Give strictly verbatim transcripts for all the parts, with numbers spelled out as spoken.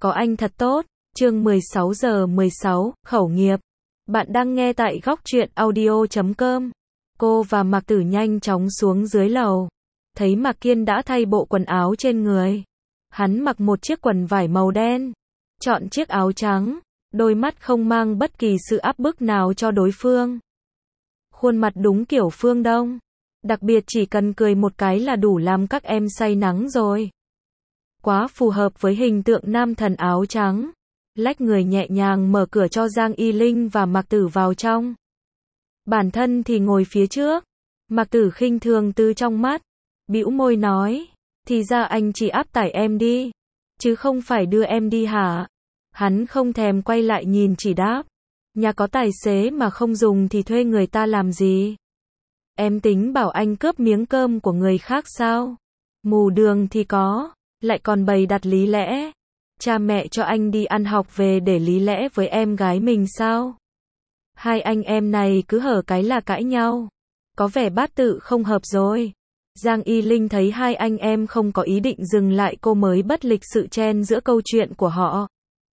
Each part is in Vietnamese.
có anh thật tốt. Chương mười sáu giờ mười sáu, khẩu nghiệp. Bạn đang nghe tại góc truyện audio chấm com. Cô và Mạc Tử nhanh chóng xuống dưới lầu. Thấy Mạc Kiên đã thay bộ quần áo trên người. Hắn mặc một chiếc quần vải màu đen. Chọn chiếc áo trắng. Đôi mắt không mang bất kỳ sự áp bức nào cho đối phương. Khuôn mặt đúng kiểu phương Đông. Đặc biệt chỉ cần cười một cái là đủ làm các em say nắng rồi. Quá phù hợp với hình tượng nam thần áo trắng. Lách người nhẹ nhàng mở cửa cho Giang Y Linh và Mạc Tử vào trong. Bản thân thì ngồi phía trước. Mạc Tử khinh thường từ trong mắt. Bĩu môi nói. Thì ra anh chỉ áp tải em đi. Chứ không phải đưa em đi hả? Hắn không thèm quay lại nhìn chỉ đáp. Nhà có tài xế mà không dùng thì thuê người ta làm gì? Em tính bảo anh cướp miếng cơm của người khác sao? Mù đường thì có. Lại còn bày đặt lý lẽ. Cha mẹ cho anh đi ăn học về để lý lẽ với em gái mình sao? Hai anh em này cứ hở cái là cãi nhau. Có vẻ bát tự không hợp rồi. Giang Y Linh thấy hai anh em không có ý định dừng lại, cô mới bất lịch sự chen giữa câu chuyện của họ.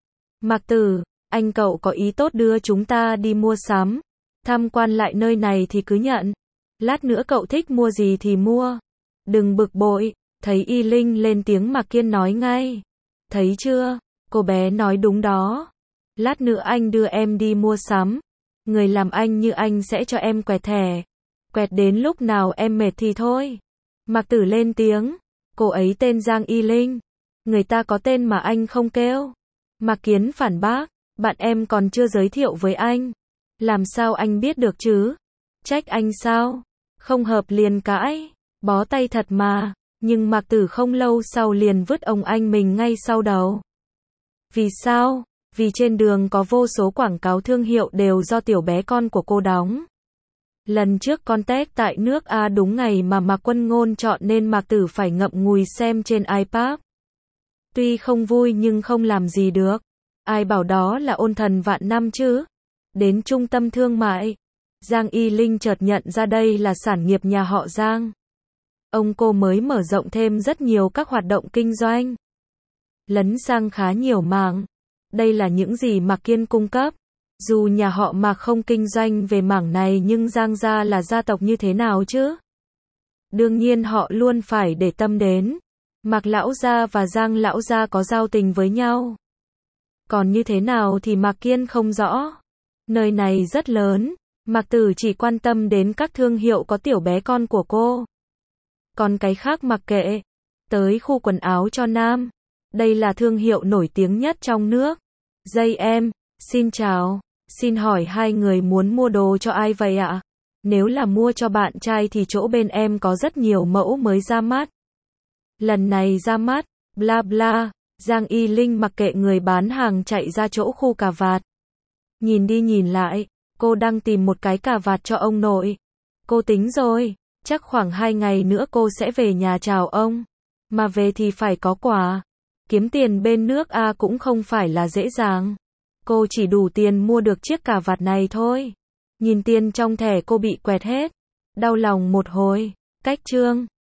Mạc Tử, anh cậu có ý tốt đưa chúng ta đi mua sắm. Tham quan lại nơi này thì cứ nhận. Lát nữa cậu thích mua gì thì mua. Đừng bực bội. Thấy Y Linh lên tiếng, Mạc Kiên nói ngay. Thấy chưa, cô bé nói đúng đó. Lát nữa anh đưa em đi mua sắm. Người làm anh như anh sẽ cho em quẹt thẻ. Quẹt đến lúc nào em mệt thì thôi. Mạc Tử lên tiếng. Cô ấy tên Giang Y Linh. Người ta có tên mà anh không kêu. Mạc Kiến phản bác. Bạn em còn chưa giới thiệu với anh. Làm sao anh biết được chứ? Trách anh sao? Không hợp liền cãi. Bó tay thật mà. Nhưng Mạc Tử không lâu sau liền vứt ông anh mình ngay sau đầu. Vì sao? Vì trên đường có vô số quảng cáo thương hiệu đều do tiểu bé con của cô đóng. Lần trước contact tại nước A đúng ngày mà Mạc Quân Ngôn chọn nên Mạc Tử phải ngậm ngùi xem trên iPad. Tuy không vui nhưng không làm gì được. Ai bảo đó là ôn thần vạn năm chứ? Đến trung tâm thương mại. Giang Y Linh chợt nhận ra đây là sản nghiệp nhà họ Giang. Ông cô mới mở rộng thêm rất nhiều các hoạt động kinh doanh. Lấn sang khá nhiều mảng. Đây là những gì Mạc Kiên cung cấp. Dù nhà họ Mạc không kinh doanh về mảng này nhưng Giang gia là gia tộc như thế nào chứ? Đương nhiên họ luôn phải để tâm đến. Mạc lão gia và Giang lão gia có giao tình với nhau. Còn như thế nào thì Mạc Kiên không rõ. Nơi này rất lớn. Mạc Tử chỉ quan tâm đến các thương hiệu có tiểu bé con của cô. Còn cái khác mặc kệ. Tới khu quần áo cho nam. Đây là thương hiệu nổi tiếng nhất trong nước. Dây em, xin chào. Xin hỏi hai người muốn mua đồ cho ai vậy ạ? Nếu là mua cho bạn trai thì chỗ bên em có rất nhiều mẫu mới ra mắt. Lần này ra mắt, bla bla. Giang Y Linh mặc kệ người bán hàng chạy ra chỗ khu cà vạt. Nhìn đi nhìn lại, cô đang tìm một cái cà vạt cho ông nội. Cô tính rồi. Chắc khoảng hai ngày nữa cô sẽ về nhà chào ông. Mà về thì phải có quà. Kiếm tiền bên nước A cũng không phải là dễ dàng. Cô chỉ đủ tiền mua được chiếc cà vạt này thôi. Nhìn tiền trong thẻ cô bị quẹt hết. Đau lòng một hồi. Cách chương.